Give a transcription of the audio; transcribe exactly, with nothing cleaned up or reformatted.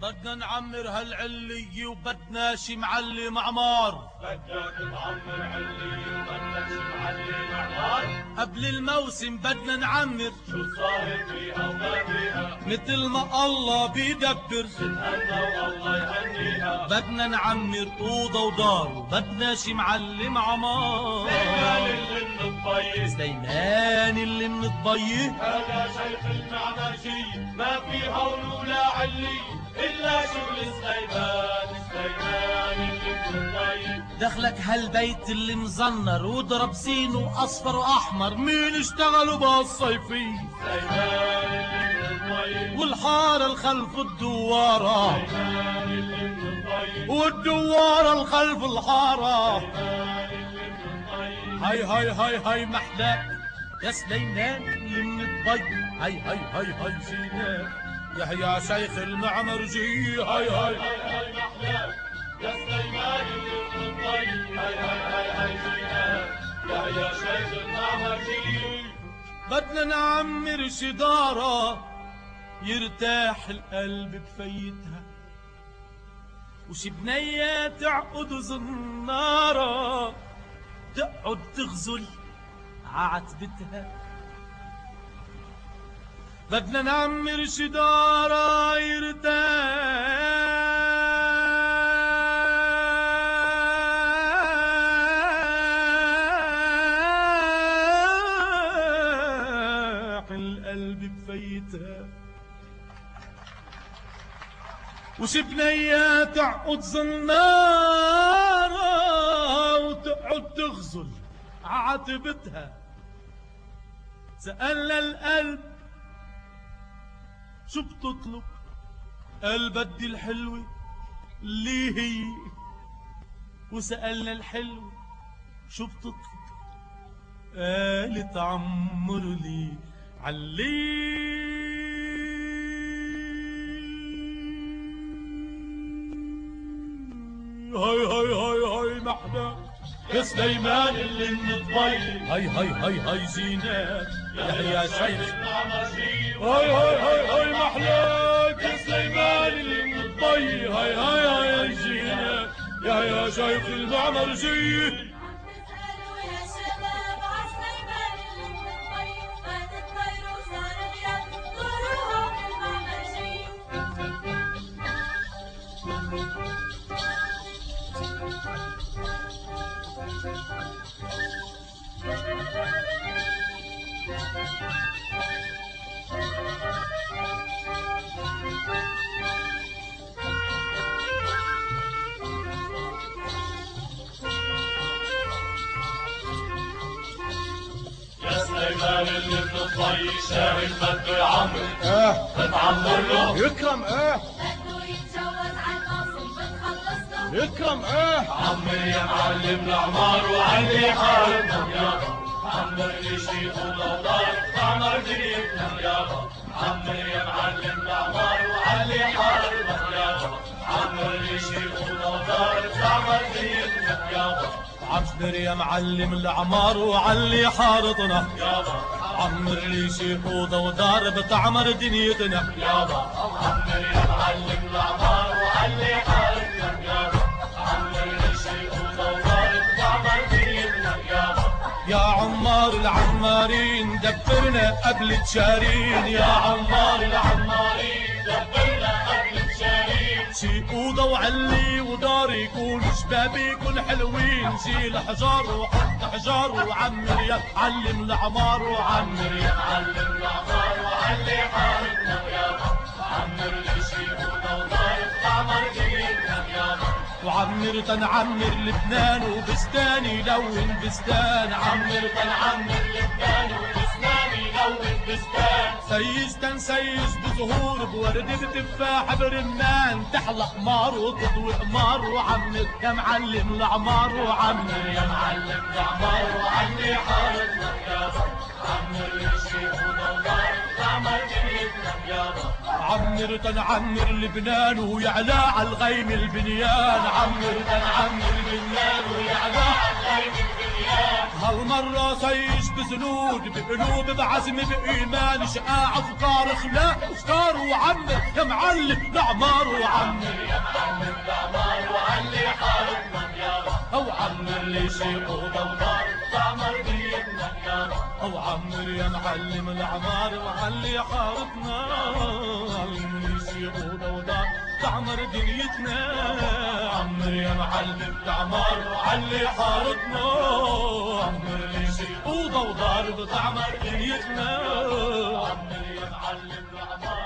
بدنا نعمر هالعلية وبدنا شي معلم عمار. بدنا نعمر علية وبدنا شي معلم عمار. قبل الموسم بدنا نعمر شو صاير فيها وما فيها، مثل ما الله بيدبر تتهنى والله يهنيها. بدنا نعمر أوضة ودار وبدنا شي معلم عمار. سليمان اللي من الضي، سليمان اللي من الضي، هذا شيخ المعمرجي، ما في هون ولا علي إلا شغل سليمان. سليمان اللي من الضي، دخلك هالبيت اللي مزنر وضرب سينه أصفر وأحمر، مين اشتغلوا بهالصيفي؟ سليمان اللي من الضي، والحارة الخلف الدوارة، سليمان اللي من الضي، والدوارة الخلف الحارة. سليمان اللي من الضي. هاي هاي هاي هاي محلاك يا سليمان اللي من الضي، هاي هاي هاي هاي زينات يا يا شيخ المعمرجي. هاي هاي هاي هاي محلاك يا سليمان اللي من الضي، هاي هاي هاي هاي زينات يا يا شيخ المعمرجي. بدنا نعمر شدارة يرتاح القلب بفيتها، وشي بنية تعقد زنارة تقعد تغزل ععتبتها. بدنا نعمر شدارة يرتاح القلب بفيتها، وشي بنية تعقد زنارة وتقعد تغزل عاتبتها. سألنا القلب شو بتطلب؟ قال بدي الحلوة اللي هي. وسألنا الحلوة شو بتطلب؟ قالت عمر لي علي. هاي هاي هاي هاي محلاك يا سليمان اللي من الضي، هاي هاي هاي هاي زينات يا يا شيخ. المعمرجي. هاي هاي هاي هاي محلاك يا سليمان اللي من الضي، هاي هاي هاي هاي زينات يا يا شيخ المعمرجي. سليمان اللي من الضي شاهد بده يعمر، اه بتعمر له. يكرم اه بده يتجوز عالقاسم بتخلص له. يكرم اه عمر يا معلم العمار وعلي حارتنا يابا، عمر لي شيخ ودار تعمر دنيتنا يابا. عمر يا معلم العمار وعلي حارتنا يابا، عمر لي شيخ ودار تعمر دنيتنا يابا. عمر يا معلم العمار وعلي حارتنا يابا، عمر لي شيخ ودار بتعمر دنيتنا يابا. عمر يا معلم العمار وعلي حارتنا يابا، عمر لي شيخ ودار تعمر دنيتنا يابا. يا عمار العمارين دبرنا قبل تشارين، يا عمار العمارين دبرنا قبل تشارين. شي أوضة وعلي ودار يكون شباب يكون حلوين، شيل حجار وحط حجار وعمر يا معلم العمار وعمر يا معلم العمار وعلي حارتنا يابا، عمر لي شيخ ودار تعمر دنيتنا يابا. وعمر تنعمر لبنان وبستان يلون بستان، عمر تنعمر لبنان وبستان يلون بستان. سيج تنسيج بزهور بورد بتفاح برمان، تحلى قمار وتضوي قمار وعمر يا معلم العمار وعمر يا معلم العمار وعلي حارتنا يابا، عمر لي شيخ ودار تعمر دنيتنا يابا. عمر تنعمر لبنان ويعلى عالغيم البنيان، عمر تنعمر لبنان ويعلى عالغيم البنيان. هالمرة سيش بزنود بقلوب بعزم بإيمان شقاع أفكار خلا أفكار وعمر يا معلم الأعمار وعمر يا معلم الأعمار وعلي حارتنا يابا أو عمر لي شيء أوضة ودار تعمر دنيتنا يابا أو عمر يا معلم الأعمار وعلي حارتنا علم لي شيء أوضة ودار تعمر دنيتنا عمر يا معلم الأعمار وعلي حارتنا عمر لي شيء أوضة ودار تعمر دنيتنا عمر يا معلم الأعمار